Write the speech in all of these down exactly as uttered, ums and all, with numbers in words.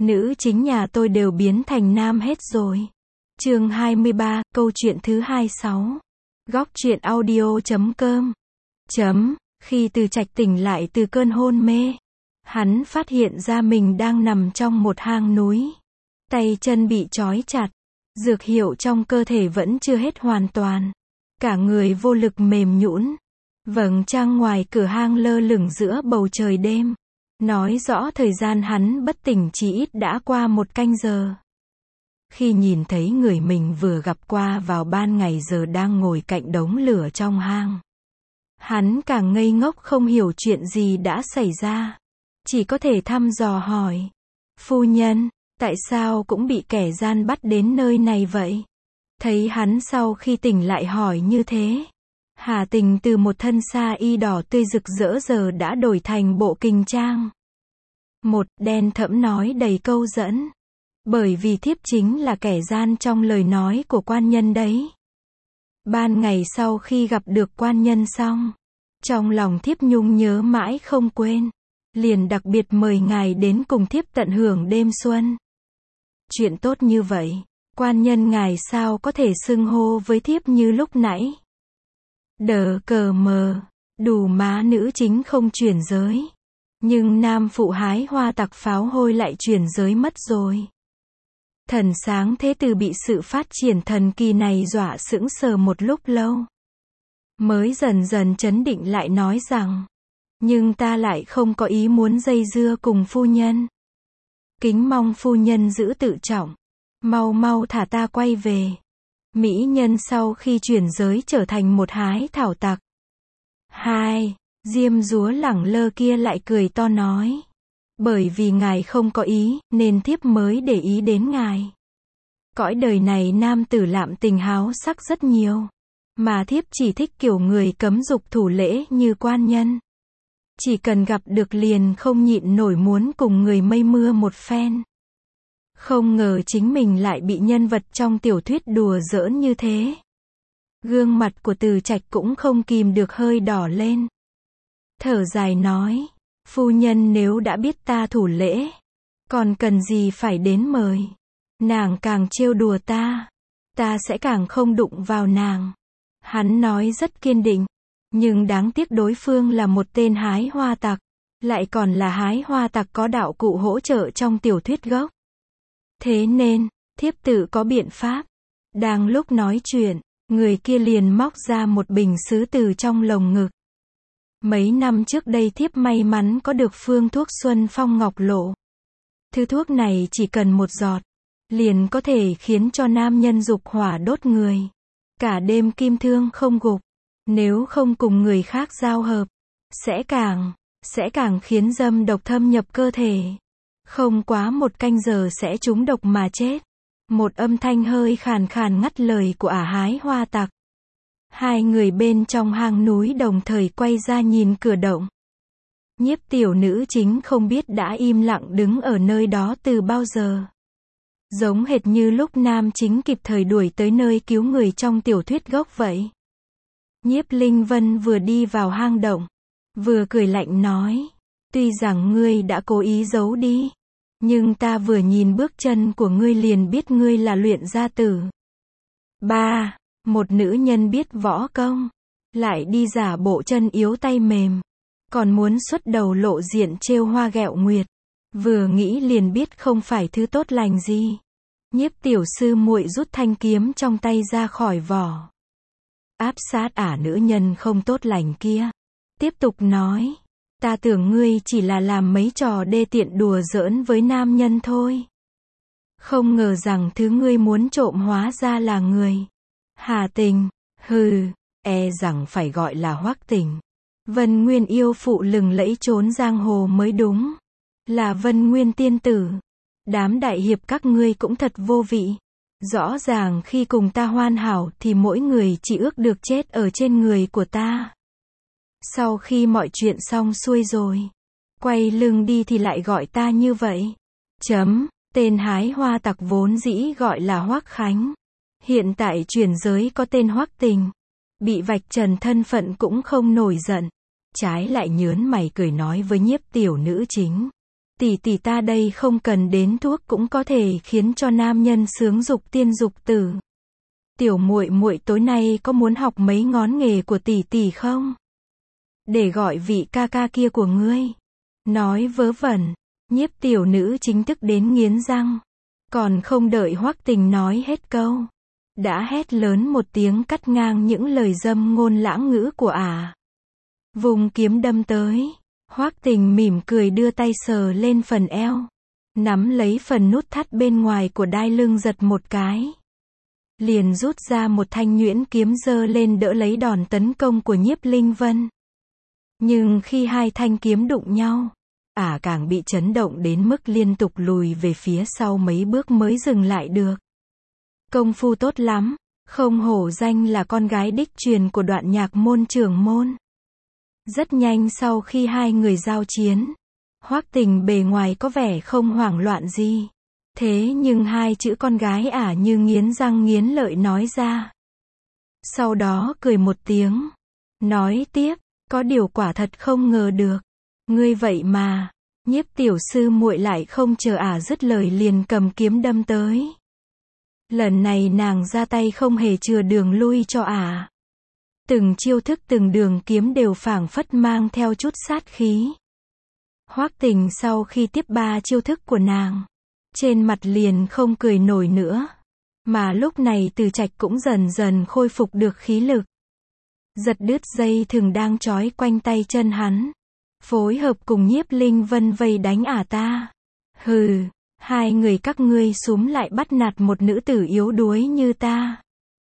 Nữ chính nhà tôi đều biến thành nam hết rồi. Chương hai mươi ba, câu chuyện thứ hai mươi sáu. Góc truyện audio chấm com. Chấm, khi Từ Trạch tỉnh lại từ cơn hôn mê, hắn phát hiện ra mình đang nằm trong một hang núi. Tay chân bị trói chặt, dược hiệu trong cơ thể vẫn chưa hết hoàn toàn. Cả người vô lực mềm nhũn. Vầng trăng ngoài cửa hang lơ lửng giữa bầu trời đêm, nói rõ thời gian hắn bất tỉnh chỉ ít đã qua một canh giờ. Khi nhìn thấy người mình vừa gặp qua vào ban ngày giờ đang ngồi cạnh đống lửa trong hang, hắn càng ngây ngốc không hiểu chuyện gì đã xảy ra. Chỉ có thể thăm dò hỏi, phu nhân, tại sao cũng bị kẻ gian bắt đến nơi này vậy? Thấy hắn sau khi tỉnh lại hỏi như thế, Hà Tình từ một thân sa y đỏ tươi rực rỡ giờ đã đổi thành bộ kình trang. Một đen thẫm nói đầy câu dẫn. Bởi vì thiếp chính là kẻ gian trong lời nói của quan nhân đấy. Ban ngày sau khi gặp được quan nhân xong, trong lòng thiếp nhung nhớ mãi không quên, liền đặc biệt mời ngài đến cùng thiếp tận hưởng đêm xuân. Chuyện tốt như vậy, quan nhân ngài sao có thể xưng hô với thiếp như lúc nãy? Đờ cờ mờ, đủ má nữ chính không chuyển giới. Nhưng nam phụ hái hoa tặc pháo hôi lại chuyển giới mất rồi. Thần Sáng Thế Tử bị sự phát triển thần kỳ này dọa sững sờ một lúc lâu. Mới dần dần trấn định lại nói rằng, nhưng ta lại không có ý muốn dây dưa cùng phu nhân. Kính mong phu nhân giữ tự trọng, mau mau thả ta quay về. Mỹ nhân sau khi chuyển giới trở thành một hái thảo tặc. Hai, diêm dúa lẳng lơ kia lại cười to nói, bởi vì ngài không có ý, nên thiếp mới để ý đến ngài. Cõi đời này nam tử lạm tình háo sắc rất nhiều, mà thiếp chỉ thích kiểu người cấm dục thủ lễ như quan nhân. Chỉ cần gặp được liền không nhịn nổi muốn cùng người mây mưa một phen. Không ngờ chính mình lại bị nhân vật trong tiểu thuyết đùa giỡn như thế. Gương mặt của Từ Trạch cũng không kìm được hơi đỏ lên. Thở dài nói, phu nhân nếu đã biết ta thủ lễ, còn cần gì phải đến mời. Nàng càng trêu đùa ta, ta sẽ càng không đụng vào nàng. Hắn nói rất kiên định, nhưng đáng tiếc đối phương là một tên hái hoa tặc, lại còn là hái hoa tặc có đạo cụ hỗ trợ trong tiểu thuyết gốc. Thế nên, thiếp tự có biện pháp. Đang lúc nói chuyện, người kia liền móc ra một bình sứ từ trong lồng ngực. Mấy năm trước đây thiếp may mắn có được phương thuốc Xuân Phong Ngọc Lộ. Thứ thuốc này chỉ cần một giọt, liền có thể khiến cho nam nhân dục hỏa đốt người. Cả đêm kim thương không gục. Nếu không cùng người khác giao hợp, sẽ càng, sẽ càng khiến dâm độc thâm nhập cơ thể. Không quá một canh giờ sẽ trúng độc mà chết. Một âm thanh hơi khàn khàn ngắt lời của ả hái hoa tặc. Hai người bên trong hang núi đồng thời quay ra nhìn cửa động. Nhiếp tiểu nữ chính không biết đã im lặng đứng ở nơi đó từ bao giờ. Giống hệt như lúc nam chính kịp thời đuổi tới nơi cứu người trong tiểu thuyết gốc vậy. Nhiếp Linh Vân vừa đi vào hang động, vừa cười lạnh nói, tuy rằng ngươi đã cố ý giấu đi, nhưng ta vừa nhìn bước chân của ngươi liền biết ngươi là luyện gia tử. Ba, một nữ nhân biết võ công, lại đi giả bộ chân yếu tay mềm, còn muốn xuất đầu lộ diện trêu hoa ghẹo nguyệt, vừa nghĩ liền biết không phải thứ tốt lành gì. Nhiếp tiểu sư muội rút thanh kiếm trong tay ra khỏi vỏ, áp sát ả nữ nhân không tốt lành kia, tiếp tục nói, ta tưởng ngươi chỉ là làm mấy trò đê tiện đùa giỡn với nam nhân thôi. Không ngờ rằng thứ ngươi muốn trộm hóa ra là người. Hà Tình, hừ, e rằng phải gọi là Hoắc Tình. Vân Nguyên yêu phụ lừng lẫy trốn giang hồ mới đúng. Là Vân Nguyên tiên tử. Đám đại hiệp các ngươi cũng thật vô vị. Rõ ràng khi cùng ta hoàn hảo thì mỗi người chỉ ước được chết ở trên người của ta. Sau khi mọi chuyện xong xuôi rồi, quay lưng đi thì lại gọi ta như vậy. Chấm, tên hái hoa tặc vốn dĩ gọi là Hoắc Khánh. Hiện tại chuyển giới có tên Hoắc Tình. Bị vạch trần thân phận cũng không nổi giận. Trái lại nhớn mày cười nói với nhiếp tiểu nữ chính. tỷ tỷ ta đây không cần đến thuốc cũng có thể khiến cho nam nhân sướng dục tiên dục tử. Tiểu muội muội tối nay có muốn học mấy ngón nghề của tỷ tỷ không? Để gọi vị ca ca kia của ngươi. Nói vớ vẩn, Nhiếp tiểu nữ chính thức đến nghiến răng. Còn không đợi Hoắc Tình nói hết câu, đã hét lớn một tiếng cắt ngang những lời dâm ngôn lãng ngữ của ả. Vùng kiếm đâm tới. Hoắc Tình mỉm cười đưa tay sờ lên phần eo, nắm lấy phần nút thắt bên ngoài của đai lưng giật một cái. Liền rút ra một thanh nhuyễn kiếm giơ lên đỡ lấy đòn tấn công của Nhiếp Linh Vân. Nhưng khi hai thanh kiếm đụng nhau, ả càng bị chấn động đến mức liên tục lùi về phía sau mấy bước mới dừng lại được. Công phu tốt lắm, không hổ danh là con gái đích truyền của Đoạn Nhạc môn trưởng môn. Rất nhanh sau khi hai người giao chiến, Hoắc Tình bề ngoài có vẻ không hoảng loạn gì. Thế nhưng hai chữ con gái ả như nghiến răng nghiến lợi nói ra. Sau đó cười một tiếng, nói tiếp, có điều quả thật không ngờ được. Ngươi vậy mà, Nhiếp tiểu sư muội lại không chờ ả dứt lời liền cầm kiếm đâm tới. Lần này nàng ra tay không hề chừa đường lui cho ả. Từng chiêu thức từng đường kiếm đều phảng phất mang theo chút sát khí. Hoắc Tình sau khi tiếp ba chiêu thức của nàng, trên mặt liền không cười nổi nữa. Mà lúc này Từ Trạch cũng dần dần khôi phục được khí lực. Giật đứt dây thừng đang trói quanh tay chân hắn. Phối hợp cùng Nhiếp Linh Vân vây đánh ả ta. Hừ, hai người các ngươi xúm lại bắt nạt một nữ tử yếu đuối như ta.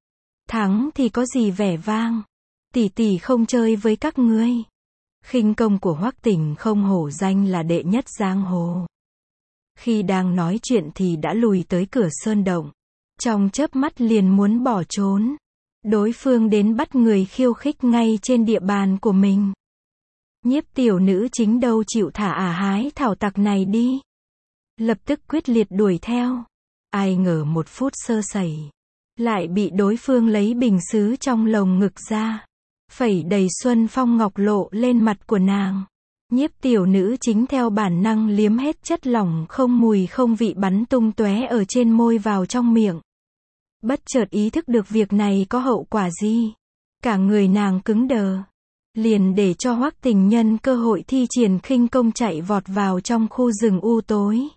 Thắng thì có gì vẻ vang. Tỷ tỷ không chơi với các ngươi. Khinh công của Hoắc Tình không hổ danh là đệ nhất giang hồ. Khi đang nói chuyện thì đã lùi tới cửa sơn động. Trong chớp mắt liền muốn bỏ trốn. Đối phương đến bắt người khiêu khích ngay trên địa bàn của mình. Nhiếp tiểu nữ chính đâu chịu thả ả hái thảo tặc này đi. Lập tức quyết liệt đuổi theo. Ai ngờ một phút sơ sẩy, lại bị đối phương lấy bình sứ trong lồng ngực ra, phẩy đầy xuân phong ngọc lộ lên mặt của nàng. Nhiếp tiểu nữ chính theo bản năng liếm hết chất lỏng không mùi không vị bắn tung tóe ở trên môi vào trong miệng. Bất chợt ý thức được việc này có hậu quả gì. Cả người nàng cứng đờ. Liền để cho Hoắc Tình nhân cơ hội thi triển khinh công chạy vọt vào trong khu rừng u tối.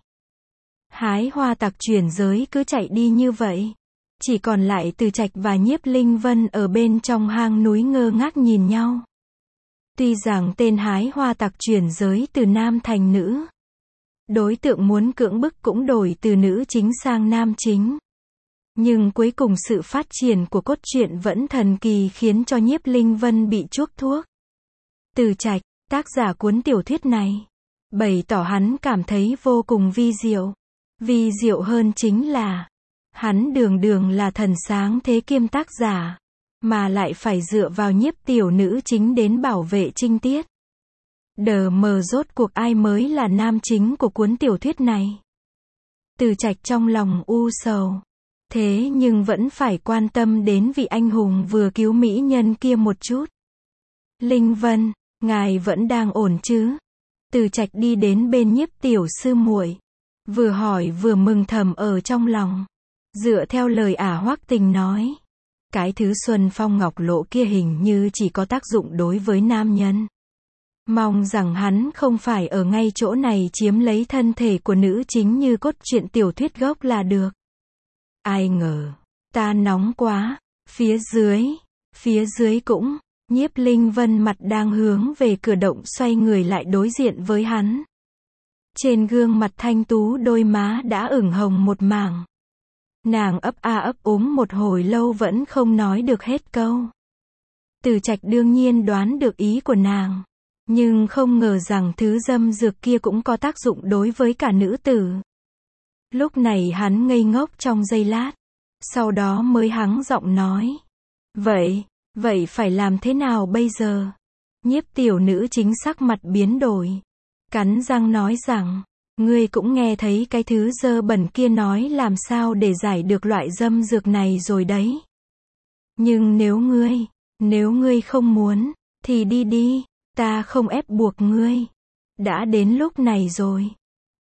Hái hoa tặc chuyển giới cứ chạy đi như vậy. Chỉ còn lại Từ Trạch và Nhiếp Linh Vân ở bên trong hang núi ngơ ngác nhìn nhau. Tuy rằng tên hái hoa tặc chuyển giới từ nam thành nữ, đối tượng muốn cưỡng bức cũng đổi từ nữ chính sang nam chính. Nhưng cuối cùng sự phát triển của cốt truyện vẫn thần kỳ khiến cho Nhiếp Linh Vân bị chuốc thuốc. Từ Trạch, tác giả cuốn tiểu thuyết này, bày tỏ hắn cảm thấy vô cùng vi diệu. Vi diệu hơn chính là, hắn đường đường là thần sáng thế kiêm tác giả, mà lại phải dựa vào nhiếp tiểu nữ chính đến bảo vệ trinh tiết. Đờ mờ rốt cuộc ai mới là nam chính của cuốn tiểu thuyết này. Từ Trạch trong lòng u sầu. Thế nhưng vẫn phải quan tâm đến vị anh hùng vừa cứu mỹ nhân kia một chút. Linh Vân, ngài vẫn đang ổn chứ? Từ Trạch đi đến bên nhiếp tiểu sư muội, vừa hỏi vừa mừng thầm ở trong lòng. Dựa theo lời ả Hoắc Tình nói, cái thứ xuân phong ngọc lộ kia hình như chỉ có tác dụng đối với nam nhân. Mong rằng hắn không phải ở ngay chỗ này chiếm lấy thân thể của nữ chính như cốt truyện tiểu thuyết gốc là được. Ai ngờ, ta nóng quá, phía dưới, phía dưới cũng, Nhiếp Linh Vân mặt đang hướng về cửa động xoay người lại đối diện với hắn. Trên gương mặt thanh tú đôi má đã ửng hồng một mảng. Nàng ấp a ấp úng một hồi lâu vẫn không nói được hết câu. Từ Trạch đương nhiên đoán được ý của nàng, nhưng không ngờ rằng thứ dâm dược kia cũng có tác dụng đối với cả nữ tử. Lúc này hắn ngây ngốc trong giây lát, sau đó mới hắng giọng nói. Vậy, vậy phải làm thế nào bây giờ? Nhiếp tiểu nữ chính sắc mặt biến đổi, cắn răng nói rằng, ngươi cũng nghe thấy cái thứ dơ bẩn kia nói làm sao để giải được loại dâm dược này rồi đấy. Nhưng nếu ngươi, nếu ngươi không muốn, thì đi đi, ta không ép buộc ngươi. Đã đến lúc này rồi,